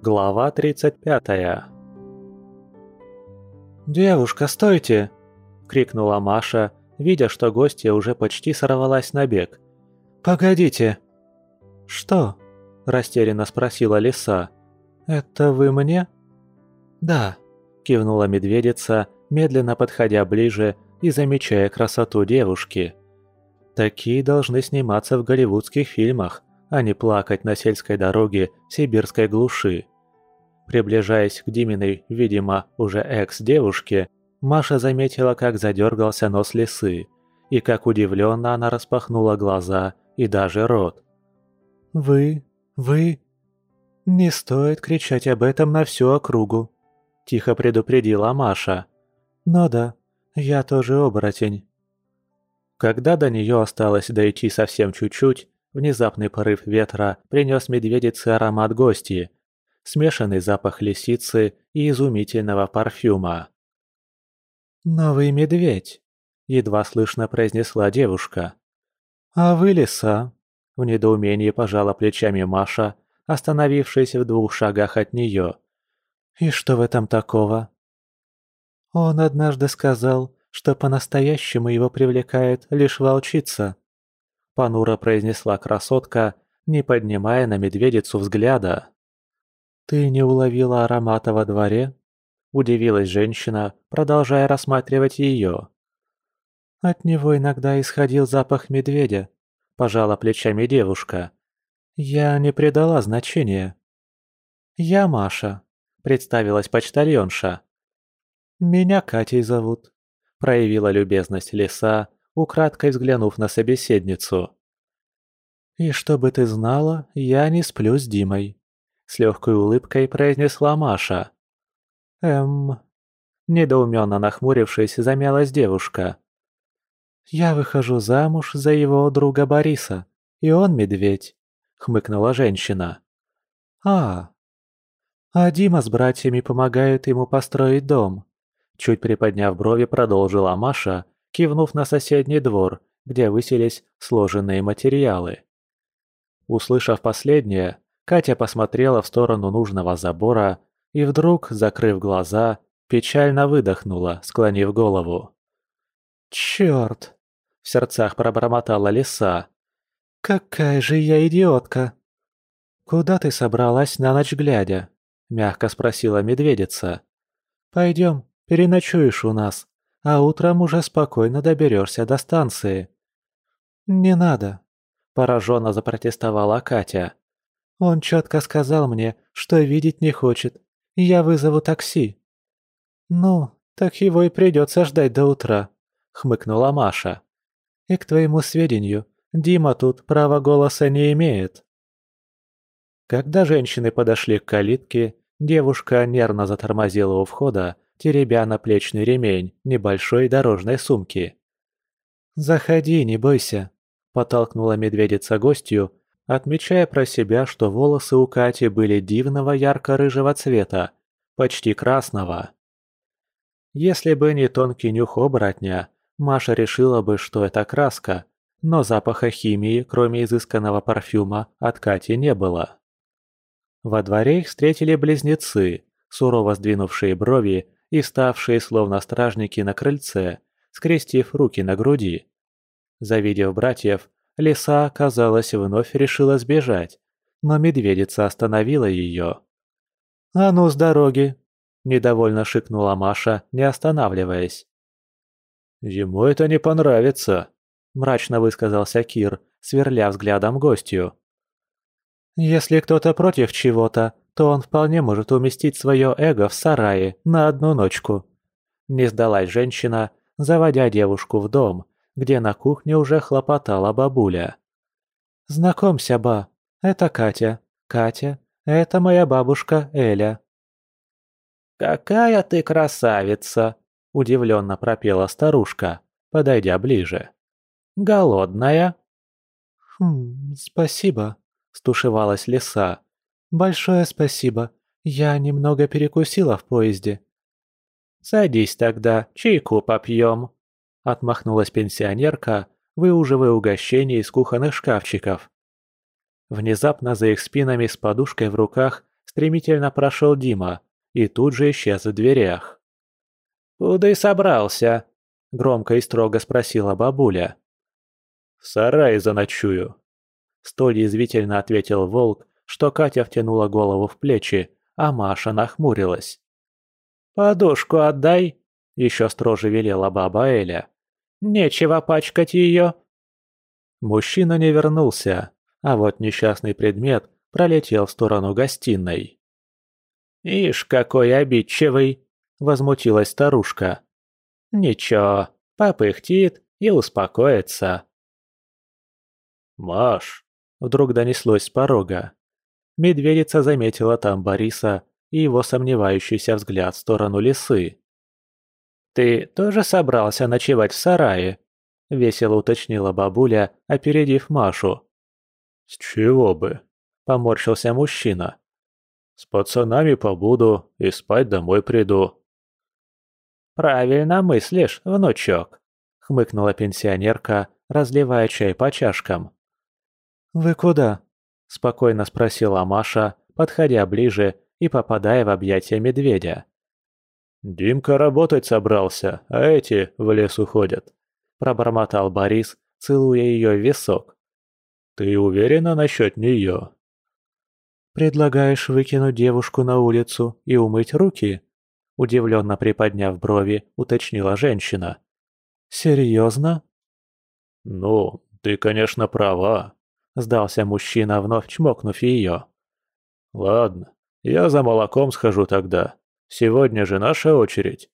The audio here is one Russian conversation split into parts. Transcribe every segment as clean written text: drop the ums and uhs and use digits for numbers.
Глава 35. «Девушка, стойте!» – крикнула Маша, видя, что гостья уже почти сорвалась на бег. «Погодите!» «Что?» – растерянно спросила лиса. «Это вы мне?» «Да», – кивнула медведица, медленно подходя ближе и замечая красоту девушки. «Такие должны сниматься в голливудских фильмах, а не плакать на сельской дороге в сибирской глуши». Приближаясь к Диминой, видимо, уже экс-девушке, Маша заметила, как задергался нос лисы, и как удивленно она распахнула глаза и даже рот. «Вы... «Не стоит кричать об этом на всю округу», – тихо предупредила Маша. «Но да, я тоже оборотень». Когда до нее осталось дойти совсем чуть-чуть, внезапный порыв ветра принес медведице аромат гостьи, смешанный запах лисицы и изумительного парфюма. «Новый медведь», – едва слышно произнесла девушка. «А вы лиса?» – в недоумении пожала плечами Маша, остановившись в 2 шагах от нее. «И что в этом такого?» «Он однажды сказал, что по-настоящему его привлекает лишь волчица», – понуро произнесла красотка, не поднимая на медведицу взгляда. «Ты не уловила аромата во дворе?» – удивилась женщина, продолжая рассматривать ее. «От него иногда исходил запах медведя», – пожала плечами девушка. «Я не придала значения». «Я Маша», – представилась почтальонша. «Меня Катей зовут», – проявила любезность лиса, украдкой взглянув на собеседницу. «И чтобы ты знала, я не сплю с Димой», – с легкой улыбкой произнесла Маша. Недоуменно нахмурившись, замялась девушка. «Я выхожу замуж за его друга Бориса, и он медведь», – хмыкнула женщина. «А Дима с братьями помогают ему построить дом», – чуть приподняв брови, продолжила Маша, кивнув на соседний двор, где высились сложенные материалы. Услышав последнее, Катя посмотрела в сторону нужного забора и вдруг, закрыв глаза, печально выдохнула, склонив голову. «Чёрт!» – в сердцах пробормотала лиса. «Какая же я идиотка!» «Куда ты собралась на ночь глядя?» – мягко спросила медведица. «Пойдем, переночуешь у нас, а утром уже спокойно доберешься до станции». «Не надо», – пораженно запротестовала Катя. «Он четко сказал мне, что видеть не хочет, и я вызову такси». «Ну, так его и придется ждать до утра», – хмыкнула Маша. «И к твоему сведению, Дима тут права голоса не имеет». Когда женщины подошли к калитке, девушка нервно затормозила у входа, теребя наплечный ремень небольшой дорожной сумки. «Заходи, не бойся», – подтолкнула медведица гостью, отмечая про себя, что волосы у Кати были дивного ярко-рыжего цвета, почти красного. Если бы не тонкий нюх оборотня, Маша решила бы, что это краска, но запаха химии, кроме изысканного парфюма, от Кати не было. Во дворе их встретили близнецы, сурово сдвинувшие брови и ставшие словно стражники на крыльце, скрестив руки на груди. Завидев братьев, лиса, казалось, вновь решила сбежать, но медведица остановила ее. «А ну с дороги!» – недовольно шикнула Маша, не останавливаясь. «Ему это не понравится», – мрачно высказался Кир, сверля взглядом гостью. «Если кто-то против чего-то, то он вполне может уместить свое эго в сарае на одну ночку». Не сдалась женщина, заводя девушку в дом, где на кухне уже хлопотала бабуля. «Знакомься, ба, это Катя. Катя, это моя бабушка Эля». «Какая ты красавица!» – удивленно пропела старушка, подойдя ближе. «Голодная?» «Спасибо», – стушевалась лиса. «Большое спасибо. Я немного перекусила в поезде». «Садись тогда, чайку попьем», – отмахнулась пенсионерка, выуживая угощение из кухонных шкафчиков. Внезапно за их спинами с подушкой в руках стремительно прошел Дима и тут же исчез в дверях. «Куда и собрался?» – громко и строго спросила бабуля. «В сарае заночую», – столь язвительно ответил волк, что Катя втянула голову в плечи, а Маша нахмурилась. «Подушку отдай!» – еще строже велела баба Эля. «Нечего пачкать ее!» Мужчина не вернулся, а вот несчастный предмет пролетел в сторону гостиной. «Ишь, какой обидчивый!» – возмутилась старушка. «Ничего, попыхтит и успокоится». «Маш!» – вдруг донеслось с порога. Медведица заметила там Бориса и его сомневающийся взгляд в сторону лисы. «Ты тоже собрался ночевать в сарае?» – весело уточнила бабуля, опередив Машу. «С чего бы?» – поморщился мужчина. «С пацанами побуду и спать домой приду». «Правильно мыслишь, внучок», – хмыкнула пенсионерка, разливая чай по чашкам. «Вы куда?» – спокойно спросила Маша, подходя ближе и попадая в объятия медведя. «Димка работать собрался, а эти в лес уходят», – пробормотал Борис, целуя ее в висок. «Ты уверена насчет нее?» «Предлагаешь выкинуть девушку на улицу и умыть руки?» – удивленно приподняв брови, уточнила женщина. «Серьезно?» «Ну, ты, конечно, права», – сдался мужчина, вновь чмокнув ее. «Ладно, я за молоком схожу тогда. Сегодня же наша очередь».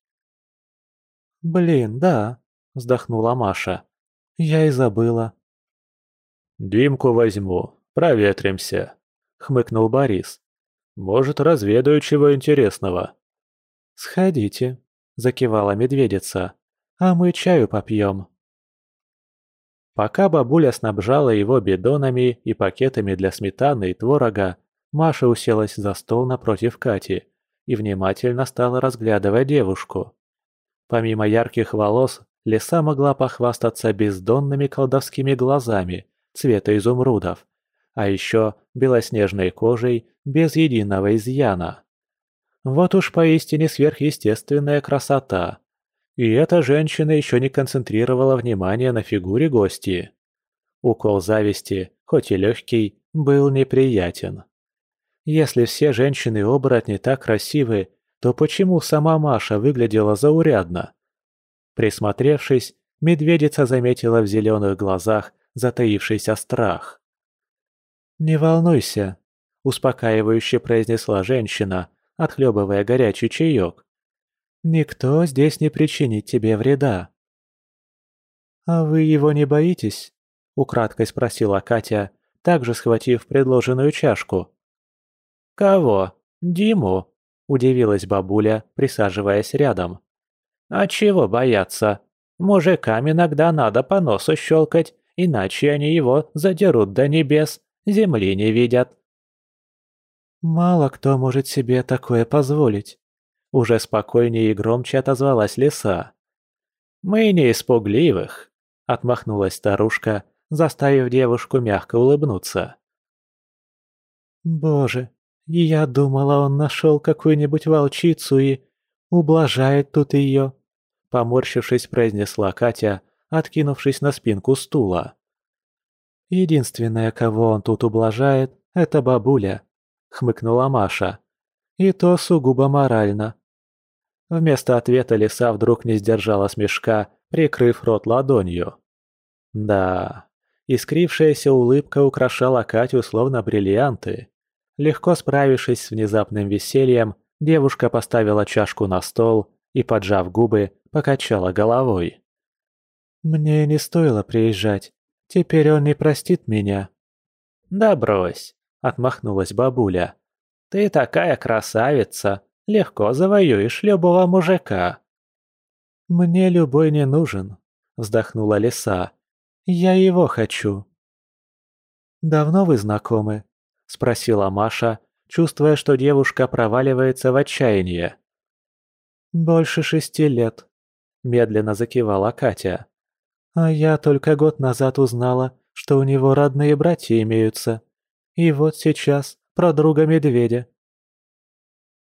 «Блин, да», – вздохнула Маша. «Я и забыла». «Димку возьму, проветримся», – хмыкнул Борис. «Может, разведаю чего интересного». «Сходите», – закивала медведица. «А мы чаю попьем». Пока бабуля снабжала его бидонами и пакетами для сметаны и творога, Маша уселась за стол напротив Кати и внимательно стала разглядывать девушку. Помимо ярких волос, лиса могла похвастаться бездонными колдовскими глазами цвета изумрудов, а еще белоснежной кожей без единого изъяна. Вот уж поистине сверхъестественная красота. И эта женщина еще не концентрировала внимание на фигуре гостьи. Укол зависти, хоть и легкий, был неприятен. Если все женщины-оборотни так красивы, то почему сама Маша выглядела заурядно? Присмотревшись, медведица заметила в зеленых глазах затаившийся страх. «Не волнуйся», – успокаивающе произнесла женщина, отхлебывая горячий чаек. «Никто здесь не причинит тебе вреда». «А вы его не боитесь?» – украдкой спросила Катя, также схватив предложенную чашку. «Кого? Диму?» – удивилась бабуля, присаживаясь рядом. «А чего бояться? Мужикам иногда надо по носу щелкать, иначе они его задерут до небес, земли не видят». «Мало кто может себе такое позволить», – уже спокойнее и громче отозвалась лиса. «Мы не из пугливых», – отмахнулась старушка, заставив девушку мягко улыбнуться. «Боже, и я думала, он нашел какую-нибудь волчицу и ублажает тут ее», – поморщившись, произнесла Катя, откинувшись на спинку стула. «Единственное, кого он тут ублажает, это бабуля», – хмыкнула Маша. «И то сугубо морально». Вместо ответа лиса вдруг не сдержала смешка, прикрыв рот ладонью. Да, искрившаяся улыбка украшала Катю словно бриллианты. Легко справившись с внезапным весельем, девушка поставила чашку на стол и, поджав губы, покачала головой. «Мне не стоило приезжать. Теперь он не простит меня». «Да брось», — отмахнулась бабуля. «Ты такая красавица, легко завоюешь любого мужика». «Мне любой не нужен», — вздохнула лиса. «Я его хочу». «Давно вы знакомы?» – спросила Маша, чувствуя, что девушка проваливается в отчаяние. «Больше 6 лет», – медленно закивала Катя. «А я только год назад узнала, что у него родные братья имеются. И вот сейчас про друга медведя».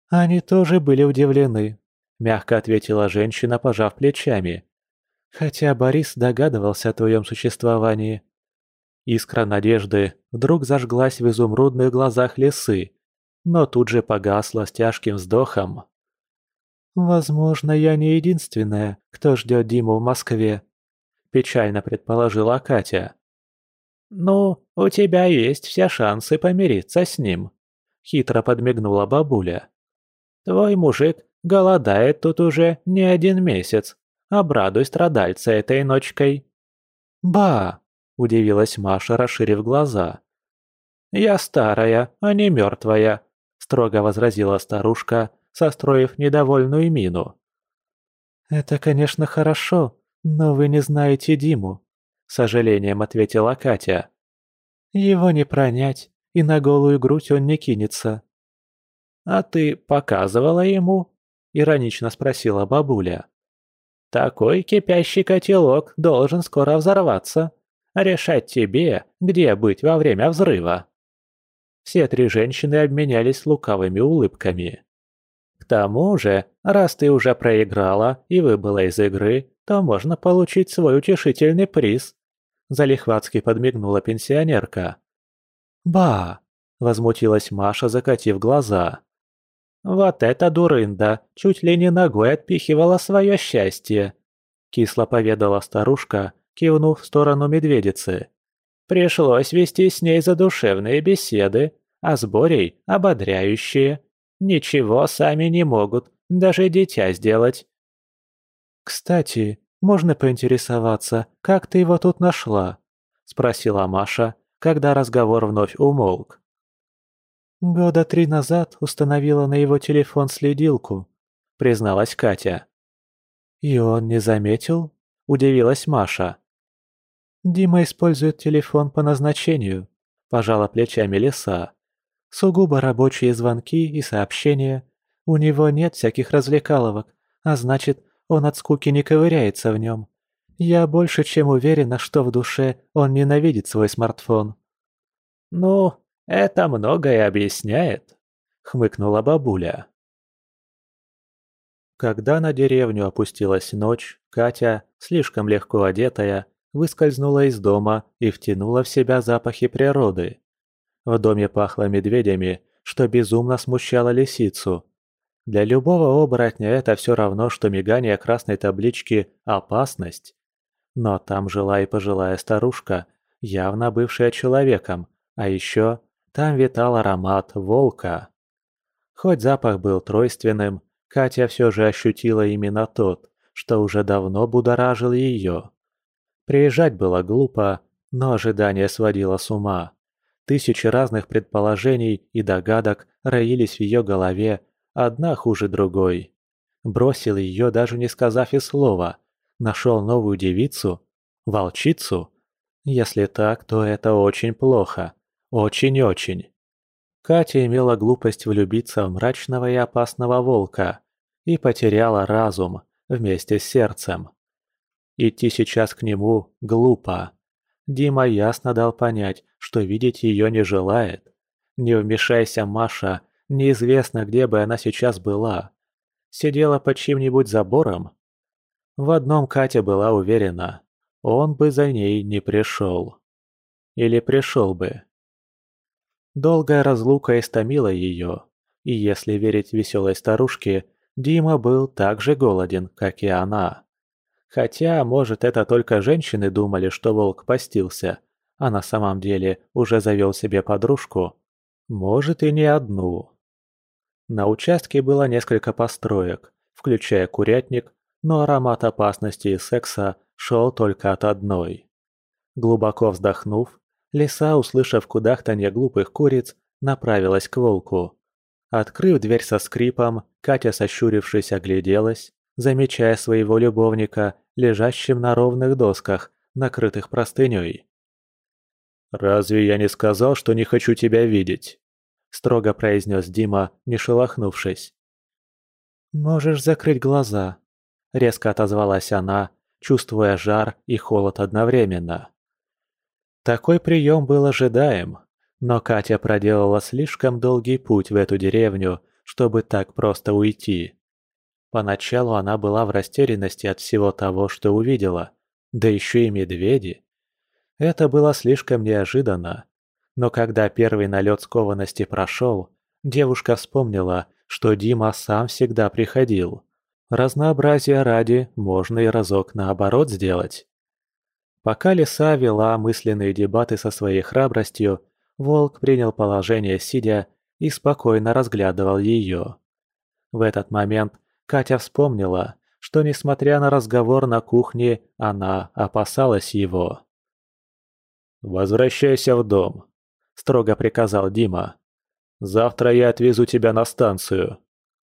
Они тоже были удивлены, мягко ответила женщина, пожав плечами. Хотя Борис догадывался о твоем существовании. Искра надежды вдруг зажглась в изумрудных глазах лисы, но тут же погасла с тяжким вздохом. «Возможно, я не единственная, кто ждет Диму в Москве», – печально предположила Катя. «Ну, у тебя есть все шансы помириться с ним», – хитро подмигнула бабуля. «Твой мужик голодает тут уже не один месяц. Обрадуй страдальца этой ночкой». «Ба!» – удивилась Маша, расширив глаза. «Я старая, а не мертвая», – строго возразила старушка, состроив недовольную мину. «Это, конечно, хорошо, но вы не знаете Диму», – с сожалением ответила Катя. «Его не пронять, и на голую грудь он не кинется». «А ты показывала ему?» – иронично спросила бабуля. «Такой кипящий котелок должен скоро взорваться. Решать тебе, где быть во время взрыва». Все три женщины обменялись лукавыми улыбками. «К тому же, раз ты уже проиграла и выбыла из игры, то можно получить свой утешительный приз», – залихватски подмигнула пенсионерка. «Ба!» – возмутилась Маша, закатив глаза. «Вот эта дурында чуть ли не ногой отпихивала свое счастье», – кисло поведала старушка, кивнув в сторону медведицы. «Пришлось вести с ней задушевные беседы, а с Борей – ободряющие. Ничего сами не могут, даже дитя сделать». «Кстати, можно поинтересоваться, как ты его тут нашла?» – спросила Маша, когда разговор вновь умолк. «Года 3 назад установила на его телефон следилку», — призналась Катя. «И он не заметил?» — удивилась Маша. «Дима использует телефон по назначению», — пожала плечами Лиса. «Сугубо рабочие звонки и сообщения. У него нет всяких развлекаловок, а значит, он от скуки не ковыряется в нем. Я больше чем уверена, что в душе он ненавидит свой смартфон». «Ну, это многое объясняет», — хмыкнула бабуля. Когда на деревню опустилась ночь, Катя, слишком легко одетая, выскользнула из дома и втянула в себя запахи природы. В доме пахло медведями, что безумно смущало лисицу. Для любого оборотня это все равно, что мигание красной таблички «Опасность». Но там жила и пожилая старушка, явно бывшая человеком, а еще там витал аромат волка. Хоть запах был тройственным, Катя все же ощутила именно тот, что уже давно будоражил ее. Приезжать было глупо, но ожидание сводило с ума. Тысячи разных предположений и догадок роились в ее голове, одна хуже другой. Бросил ее, даже не сказав и слова. Нашел новую девицу? Волчицу? Если так, то это очень плохо. Очень-очень. Катя имела глупость влюбиться в мрачного и опасного волка и потеряла разум вместе с сердцем. Идти сейчас к нему глупо. Дима ясно дал понять, что видеть ее не желает. Не вмешайся, Маша, неизвестно, где бы она сейчас была. Сидела под чьим-нибудь забором? В одном Катя была уверена. Он бы за ней не пришел. Или пришел бы. Долгая разлука истомила ее, и если верить веселой старушке, Дима был так же голоден, как и она. Хотя, может, это только женщины думали, что волк постился, а на самом деле уже завел себе подружку. Может, и не одну. На участке было несколько построек, включая курятник, но аромат опасности и секса шел только от одной. Глубоко вздохнув, Лиса, услышав кудахтанье глупых куриц, направилась к волку. Открыв дверь со скрипом, Катя, сощурившись, огляделась, замечая своего любовника, лежащим на ровных досках, накрытых простыней. «Разве я не сказал, что не хочу тебя видеть?» – строго произнес Дима, не шелохнувшись. «Можешь закрыть глаза», – резко отозвалась она, чувствуя жар и холод одновременно. Такой прием был ожидаем, но Катя проделала слишком долгий путь в эту деревню, чтобы так просто уйти. Поначалу она была в растерянности от всего того, что увидела, да еще и медведи. Это было слишком неожиданно. Но когда первый налет скованности прошел, девушка вспомнила, что Дима сам всегда приходил. Разнообразия ради можно и разок наоборот сделать. Пока лиса вела мысленные дебаты со своей храбростью, волк принял положение сидя и спокойно разглядывал ее. В этот момент Катя вспомнила, что, несмотря на разговор на кухне, она опасалась его. «Возвращайся в дом», – строго приказал Дима. «Завтра я отвезу тебя на станцию».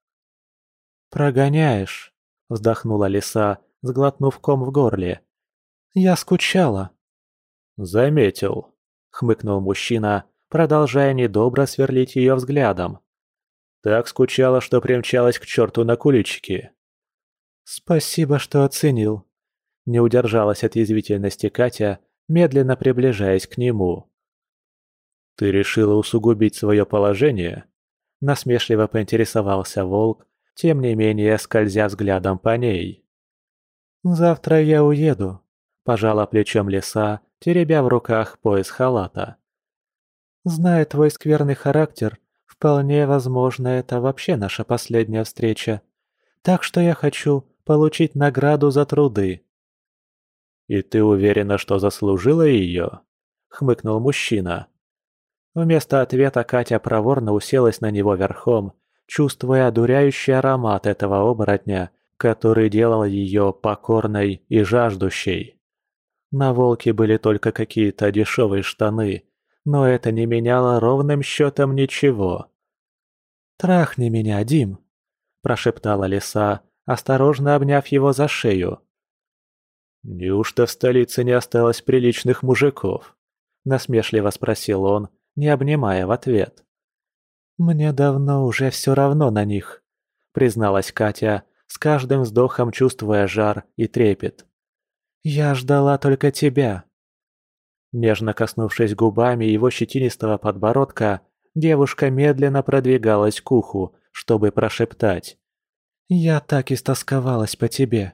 «Прогоняешь», – вздохнула лиса, сглотнув ком в горле. «Я скучала». «Заметил», – хмыкнул мужчина, продолжая недобро сверлить ее взглядом. «Так скучала, что примчалась к черту на куличики». «Спасибо, что оценил», – не удержалась от язвительности Катя, медленно приближаясь к нему. «Ты решила усугубить свое положение?» – насмешливо поинтересовался волк, тем не менее скользя взглядом по ней. «Завтра я уеду», – пожала плечом лиса, теребя в руках пояс халата. «Зная твой скверный характер, вполне возможно, это вообще наша последняя встреча. Так что я хочу получить награду за труды». «И ты уверена, что заслужила ее?» – хмыкнул мужчина. Вместо ответа Катя проворно уселась на него верхом, чувствуя одуряющий аромат этого оборотня, который делал ее покорной и жаждущей. На волке были только какие-то дешевые штаны, но это не меняло ровным счетом ничего. «Трахни меня, Дим», – прошептала лиса, осторожно обняв его за шею. «Неужто в столице не осталось приличных мужиков?» – насмешливо спросил он, не обнимая в ответ. «Мне давно уже все равно на них», – призналась Катя, с каждым вздохом чувствуя жар и трепет. «Я ждала только тебя». Нежно коснувшись губами его щетинистого подбородка, девушка медленно продвигалась к уху, чтобы прошептать. «Я так истосковалась по тебе».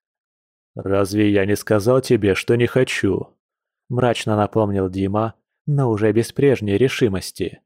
«Разве я не сказал тебе, что не хочу?» – мрачно напомнил Дима, но уже без прежней решимости.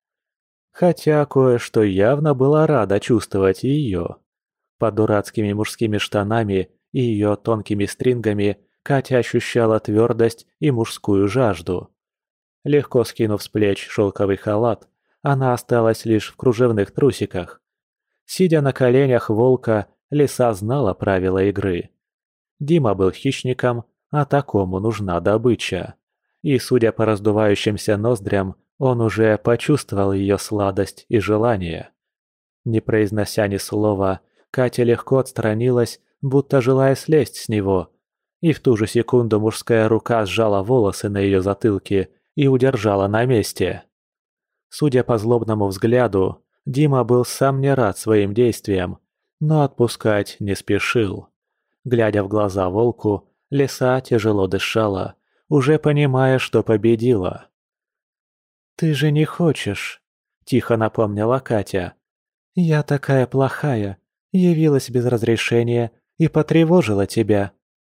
Хотя кое-что явно была рада чувствовать ее. Под дурацкими мужскими штанами и ее тонкими стрингами Катя ощущала твердость и мужскую жажду. Легко скинув с плеч шелковый халат, она осталась лишь в кружевных трусиках. Сидя на коленях волка, лиса знала правила игры. Дима был хищником, а такому нужна добыча. И, судя по раздувающимся ноздрям, он уже почувствовал ее сладость и желание. Не произнося ни слова, Катя легко отстранилась, будто желая слезть с него. И в ту же секунду мужская рука сжала волосы на ее затылке и удержала на месте. Судя по злобному взгляду, Дима был сам не рад своим действиям, но отпускать не спешил. Глядя в глаза волку, лиса тяжело дышала, уже понимая, что победила. «Ты же не хочешь», – тихо напомнила Катя. «Я такая плохая, явилась без разрешения и потревожила тебя».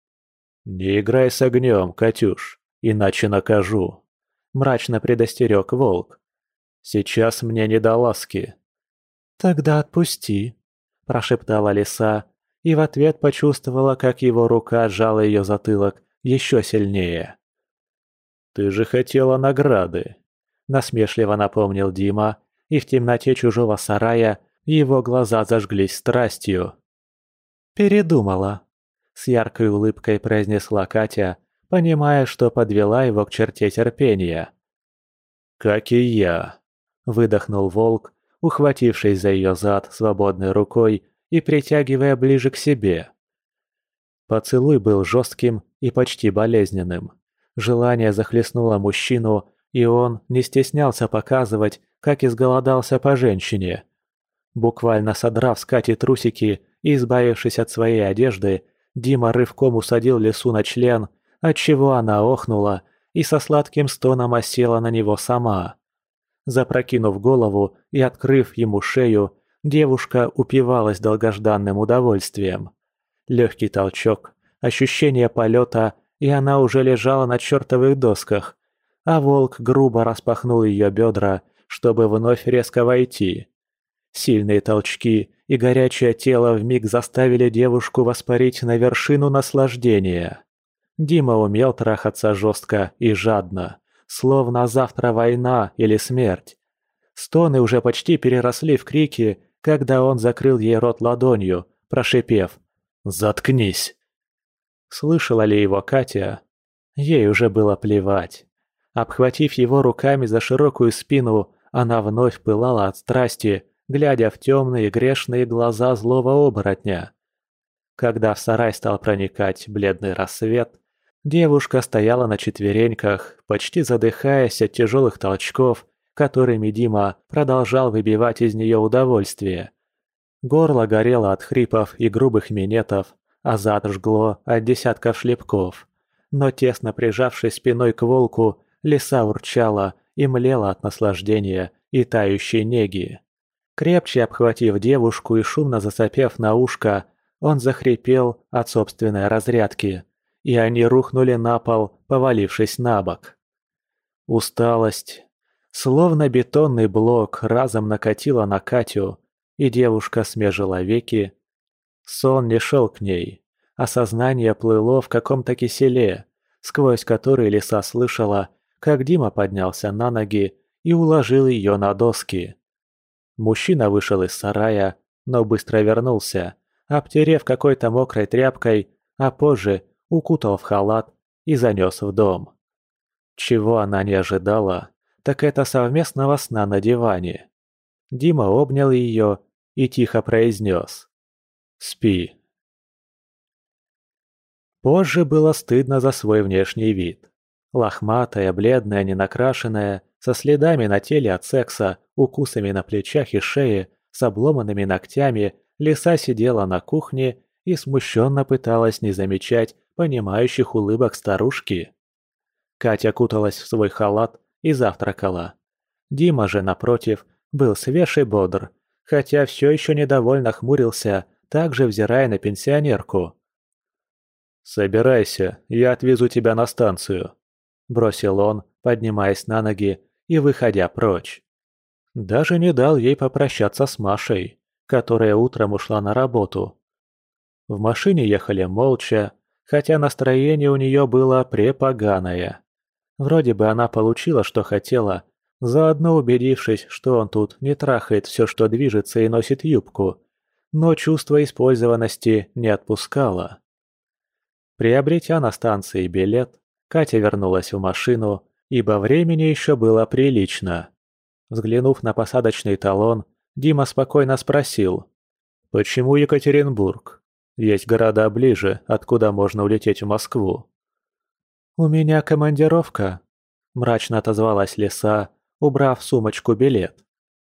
«Не играй с огнем, Катюш, иначе накажу», – мрачно предостерег волк. «Сейчас мне не до ласки». «Тогда отпусти», – прошептала лиса, и в ответ почувствовала, как его рука сжала ее затылок еще сильнее. «Ты же хотела награды», – насмешливо напомнил Дима, и в темноте чужого сарая его глаза зажглись страстью. «Передумала», – с яркой улыбкой произнесла Катя, понимая, что подвела его к черте терпения. «Как и я», – выдохнул волк, ухватившись за ее зад свободной рукой и притягивая ближе к себе. Поцелуй был жестким и почти болезненным. Желание захлестнуло мужчину, и он не стеснялся показывать, как изголодался по женщине. Буквально содрав с Кати трусики и избавившись от своей одежды, Дима рывком усадил лису на член, отчего она охнула и со сладким стоном осела на него сама. Запрокинув голову и открыв ему шею, Девушка упивалась долгожданным удовольствием. Легкий толчок, ощущение полета, и она уже лежала на чертовых досках, а волк грубо распахнул ее бедра, чтобы вновь резко войти. Сильные толчки и горячее тело вмиг заставили девушку воспарить на вершину наслаждения. Дима умел трахаться жестко и жадно, словно завтра война или смерть. Стоны уже почти переросли в крики, когда он закрыл ей рот ладонью, прошипев: «Заткнись!». Слышала ли его Катя? Ей уже было плевать. Обхватив его руками за широкую спину, она вновь пылала от страсти, глядя в темные грешные глаза злого оборотня. Когда в сарай стал проникать бледный рассвет, девушка стояла на четвереньках, почти задыхаясь от тяжелых толчков, которыми Дима продолжал выбивать из нее удовольствие. Горло горело от хрипов и грубых минетов, а зад жгло от десятков шлепков. Но тесно прижавшись спиной к волку, лиса урчала и млела от наслаждения и тающей неги. Крепче обхватив девушку и шумно засопев на ушко, он захрипел от собственной разрядки, и они рухнули на пол, повалившись на бок. Усталость, словно бетонный блок, разом накатила на Катю, и девушка смежила веки. Сон не шел к ней, а сознание плыло в каком-то киселе, сквозь который лиса слышала, как Дима поднялся на ноги и уложил ее на доски. Мужчина вышел из сарая, но быстро вернулся, обтерев какой-то мокрой тряпкой, а позже укутал в халат и занес в дом. Чего она не ожидала, так это совместного сна на диване. Дима обнял ее и тихо произнес: «Спи». Позже было стыдно за свой внешний вид. Лохматая, бледная, ненакрашенная, со следами на теле от секса, укусами на плечах и шее, с обломанными ногтями, лиса сидела на кухне и смущенно пыталась не замечать понимающих улыбок старушки. Катя куталась в свой халат и завтракала. Дима же, напротив, был свеж и бодр, хотя все еще недовольно хмурился, также взирая на пенсионерку. «Собирайся, я отвезу тебя на станцию», – бросил он, поднимаясь на ноги и выходя прочь. Даже не дал ей попрощаться с Машей, которая утром ушла на работу. В машине ехали молча, хотя настроение у нее было препоганое. Вроде бы она получила, что хотела, заодно убедившись, что он тут не трахает все, что движется и носит юбку, но чувство использованности не отпускало. Приобретя на станции билет, Катя вернулась в машину, ибо времени еще было прилично. Взглянув на посадочный талон, Дима спокойно спросил: «Почему Екатеринбург? Есть города ближе, откуда можно улететь в Москву». «У меня командировка», – мрачно отозвалась лиса, убрав в сумочку билет.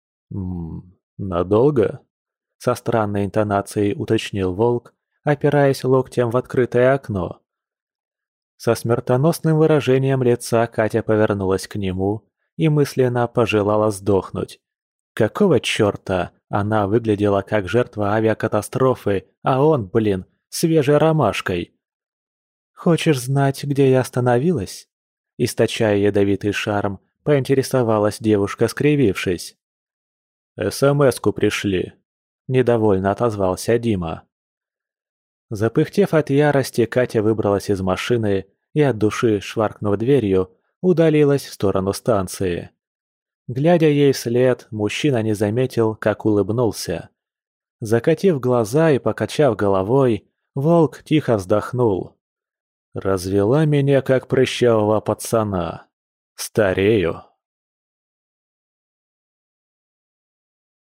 Надолго?» – со странной интонацией уточнил волк, опираясь локтем в открытое окно. Со смертоносным выражением лица Катя повернулась к нему и мысленно пожелала сдохнуть. Какого чёрта она выглядела как жертва авиакатастрофы, а он, свежей ромашкой? «Хочешь знать, где я остановилась?» Источая ядовитый шарм, поинтересовалась девушка, скривившись. «СМС-ку пришли», – недовольно отозвался Дима. Запыхтев от ярости, Катя выбралась из машины и от души, шваркнув дверью, удалилась в сторону станции. Глядя ей вслед, мужчина не заметил, как улыбнулся. Закатив глаза и покачав головой, волк тихо вздохнул. «Развела меня, как прыщавого пацана. Старею».